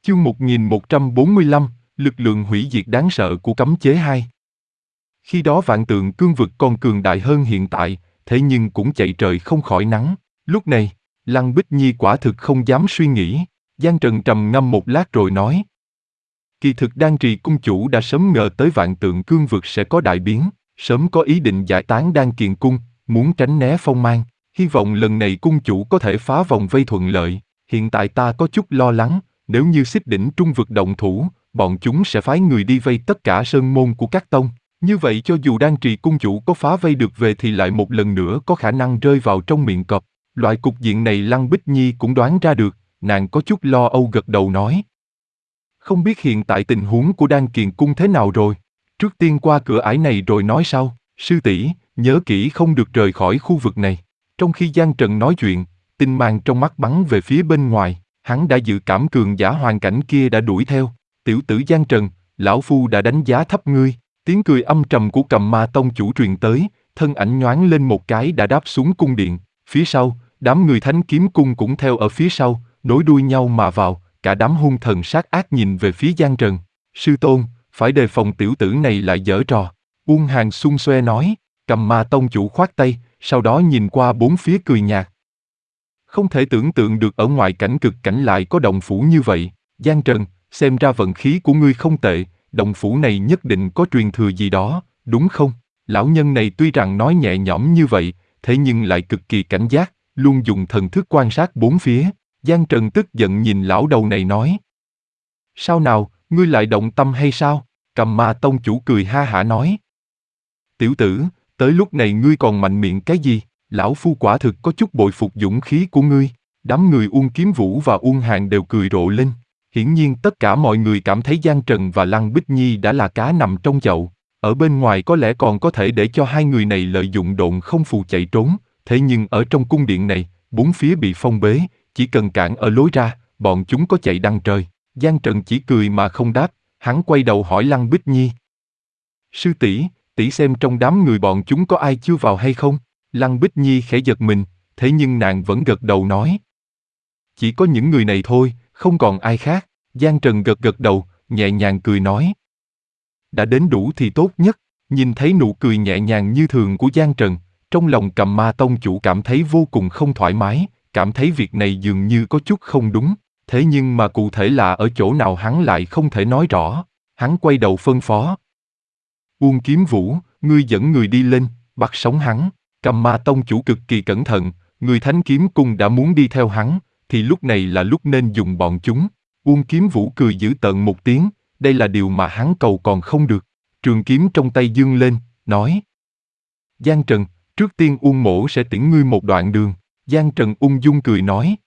Chương 1145, lực lượng hủy diệt đáng sợ của cấm chế 2. Khi đó vạn tượng cương vực còn cường đại hơn hiện tại, thế nhưng cũng chạy trời không khỏi nắng. Lúc này, Lăng Bích Nhi quả thực không dám suy nghĩ. Giang Trần trầm ngâm một lát rồi nói. Kỳ thực Đan Trì cung chủ đã sớm ngờ tới vạn tượng cương vực sẽ có đại biến, sớm có ý định giải tán Đan Kiền cung, muốn tránh né phong mang. Hy vọng lần này cung chủ có thể phá vòng vây thuận lợi. Hiện tại ta có chút lo lắng, nếu như Xích Đỉnh Trung vực động thủ, bọn chúng sẽ phái người đi vây tất cả sơn môn của các tông. Như vậy cho dù Đan Trì cung chủ có phá vây được về thì lại một lần nữa có khả năng rơi vào trong miệng cọp. Loại cục diện này Lăng Bích Nhi cũng đoán ra được, nàng có chút lo âu gật đầu nói. Không biết hiện tại tình huống của Đan Kiền cung thế nào rồi? Trước tiên qua cửa ải này rồi nói sau. Sư tỷ, nhớ kỹ không được rời khỏi khu vực này. Trong khi Giang Trần nói chuyện, tinh mang trong mắt bắn về phía bên ngoài, hắn đã dự cảm cường giả hoàn cảnh kia đã đuổi theo. Tiểu tử Giang Trần, lão phu đã đánh giá thấp ngươi. Tiếng cười âm trầm của Cầm Ma tông chủ truyền tới, thân ảnh nhoáng lên một cái đã đáp xuống cung điện. Phía sau, đám người Thánh Kiếm cung cũng theo ở phía sau, nối đuôi nhau mà vào. Cả đám hung thần sát ác nhìn về phía Giang Trần. Sư tôn, phải đề phòng tiểu tử này lại giở trò. Uông Hàn xung xoe nói. Cầm Ma tông chủ khoát tay, sau đó nhìn qua bốn phía cười nhạt. Không thể tưởng tượng được ở ngoài cảnh cực cảnh lại có động phủ như vậy. Giang Trần, xem ra vận khí của ngươi không tệ, động phủ này nhất định có truyền thừa gì đó, đúng không? Lão nhân này tuy rằng nói nhẹ nhõm như vậy, thế nhưng lại cực kỳ cảnh giác, luôn dùng thần thức quan sát bốn phía. Giang Trần tức giận nhìn lão đầu này nói. Sao nào, ngươi lại động tâm hay sao? Cầm Ma tông chủ cười ha hả nói. Tiểu tử, tới lúc này ngươi còn mạnh miệng cái gì? Lão phu quả thực có chút bội phục dũng khí của ngươi. Đám người Uông Kiếm Vũ và Uông Hàn đều cười rộ lên. Hiển nhiên tất cả mọi người cảm thấy Giang Trần và Lăng Bích Nhi đã là cá nằm trong chậu. Ở bên ngoài có lẽ còn có thể để cho hai người này lợi dụng độn không phù chạy trốn. Thế nhưng ở trong cung điện này, bốn phía bị phong bế, chỉ cần cản ở lối ra, bọn chúng có chạy đằng trời. Giang Trần chỉ cười mà không đáp, hắn quay đầu hỏi Lăng Bích Nhi. Sư tỷ, tỷ xem trong đám người bọn chúng có ai chưa vào hay không? Lăng Bích Nhi khẽ giật mình, thế nhưng nàng vẫn gật đầu nói. Chỉ có những người này thôi, không còn ai khác. Giang Trần gật gật đầu, nhẹ nhàng cười nói. Đã đến đủ thì tốt nhất. Nhìn thấy nụ cười nhẹ nhàng như thường của Giang Trần, trong lòng Cầm Ma tông chủ cảm thấy vô cùng không thoải mái, cảm thấy việc này dường như có chút không đúng. Thế nhưng mà cụ thể là ở chỗ nào hắn lại không thể nói rõ. Hắn quay đầu phân phó. Uông Kiếm Vũ, ngươi dẫn người đi lên, bắt sống hắn. Cầm Ma tông chủ cực kỳ cẩn thận, người Thánh Kiếm cung đã muốn đi theo hắn, thì lúc này là lúc nên dùng bọn chúng. Uông Kiếm Vũ cười dữ tợn một tiếng, đây là điều mà hắn cầu còn không được. Trường kiếm trong tay giương lên, nói. Giang Trần, trước tiên Uông mỗ sẽ tiễn ngươi một đoạn đường. Giang Trần ung dung cười nói.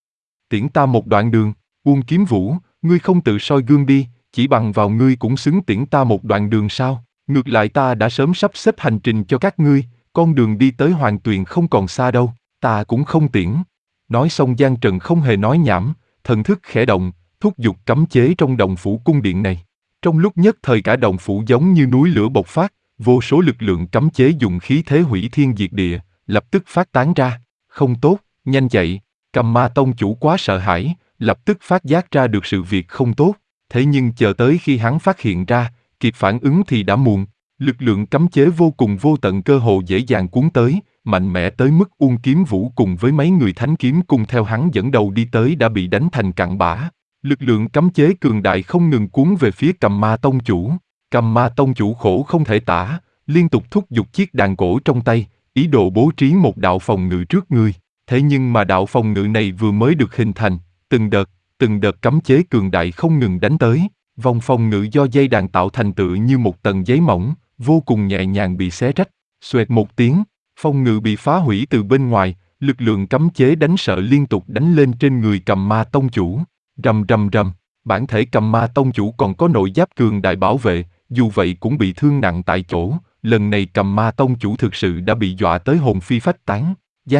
Tiễn ta một đoạn đường, Uông Kiếm Vũ, ngươi không tự soi gương đi, chỉ bằng vào ngươi cũng xứng tiễn ta một đoạn đường sao? Ngược lại ta đã sớm sắp xếp hành trình cho các ngươi, con đường đi tới Hoàng Tuyền không còn xa đâu, ta cũng không tiễn. Nói xong Giang Trần không hề nói nhảm, thần thức khẽ động, thúc giục cấm chế trong động phủ cung điện này. Trong lúc nhất thời cả động phủ giống như núi lửa bộc phát, vô số lực lượng cấm chế dùng khí thế hủy thiên diệt địa, lập tức phát tán ra. Không tốt, nhanh chạy. Cầm Ma tông chủ quá sợ hãi, lập tức phát giác ra được sự việc không tốt. Thế nhưng chờ tới khi hắn phát hiện ra, kịp phản ứng thì đã muộn. Lực lượng cấm chế vô cùng vô tận cơ hồ dễ dàng cuốn tới, mạnh mẽ tới mức Uông Kiếm Vũ cùng với mấy người Thánh Kiếm cùng theo hắn dẫn đầu đi tới đã bị đánh thành cặn bã. Lực lượng cấm chế cường đại không ngừng cuốn về phía Cầm Ma tông chủ. Cầm Ma tông chủ khổ không thể tả, liên tục thúc giục chiếc đàn cổ trong tay, ý đồ bố trí một đạo phòng ngự trước người. Thế nhưng mà đạo phòng ngự này vừa mới được hình thành, từng đợt cấm chế cường đại không ngừng đánh tới. Vòng phòng ngự do dây đàn tạo thành tựa như một tầng giấy mỏng, vô cùng nhẹ nhàng bị xé rách. Xoẹt một tiếng, phòng ngự bị phá hủy từ bên ngoài, lực lượng cấm chế đánh sợ liên tục đánh lên trên người Cầm Ma tông chủ. Rầm rầm rầm, bản thể Cầm Ma tông chủ còn có nội giáp cường đại bảo vệ, dù vậy cũng bị thương nặng tại chỗ. Lần này Cầm Ma tông chủ thực sự đã bị dọa tới hồn phi phách tán.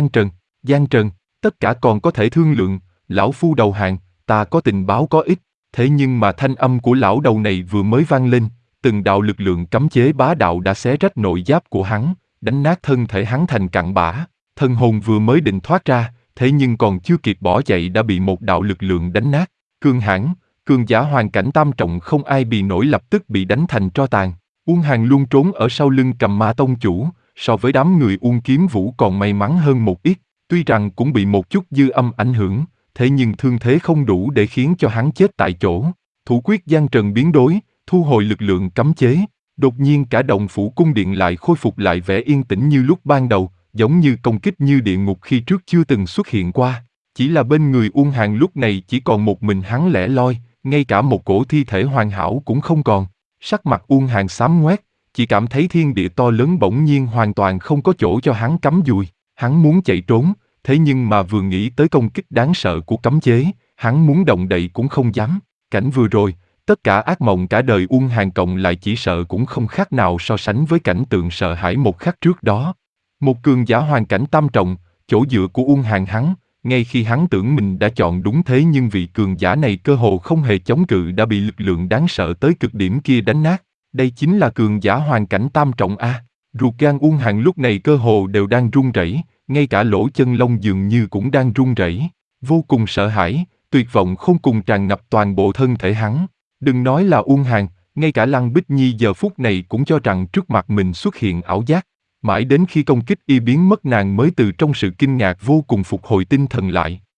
Giang Trần, tất cả còn có thể thương lượng, lão phu đầu hàng, ta có tình báo có ích. Thế nhưng mà thanh âm của lão đầu này vừa mới vang lên, từng đạo lực lượng cấm chế bá đạo đã xé rách nội giáp của hắn, đánh nát thân thể hắn thành cặn bã. Thân hồn vừa mới định thoát ra, thế nhưng còn chưa kịp bỏ chạy đã bị một đạo lực lượng đánh nát. Cường giả hoàn cảnh tam trọng không ai bì nổi lập tức bị đánh thành tro tàn. Uông Hàn luôn trốn ở sau lưng Cầm Ma tông chủ, so với đám người Uông Kiếm Vũ còn may mắn hơn một ít, tuy rằng cũng bị một chút dư âm ảnh hưởng, thế nhưng thương thế không đủ để khiến cho hắn chết tại chỗ. Thủ quyết Giang Trần biến đổi, thu hồi lực lượng cấm chế, đột nhiên cả động phủ cung điện lại khôi phục lại vẻ yên tĩnh như lúc ban đầu, giống như công kích như địa ngục khi trước chưa từng xuất hiện qua. Chỉ là bên người Uông Hàn lúc này chỉ còn một mình hắn lẻ loi, ngay cả một cổ thi thể hoàn hảo cũng không còn. Sắc mặt Uông Hàn xám ngoét, chỉ cảm thấy thiên địa to lớn bỗng nhiên hoàn toàn không có chỗ cho hắn cắm dùi. Hắn muốn chạy trốn, thế nhưng mà vừa nghĩ tới công kích đáng sợ của cấm chế, hắn muốn động đậy cũng không dám. Cảnh vừa rồi, tất cả ác mộng cả đời Uông Hàn cộng lại chỉ sợ cũng không khác nào so sánh với cảnh tượng sợ hãi một khắc trước đó. Một cường giả hoàn cảnh tam trọng, chỗ dựa của Uông Hàn hắn, ngay khi hắn tưởng mình đã chọn đúng thế nhưng vị cường giả này cơ hồ không hề chống cự đã bị lực lượng đáng sợ tới cực điểm kia đánh nát. Đây chính là cường giả hoàn cảnh tam trọng A. Ruột gan Uông Hàn lúc này cơ hồ đều đang run rẩy, ngay cả lỗ chân lông dường như cũng đang run rẩy. Vô cùng sợ hãi, tuyệt vọng không cùng tràn ngập toàn bộ thân thể hắn. Đừng nói là Uông Hàn, ngay cả Lăng Bích Nhi giờ phút này cũng cho rằng trước mặt mình xuất hiện ảo giác. Mãi đến khi công kích y biến mất nàng mới từ trong sự kinh ngạc vô cùng phục hồi tinh thần lại.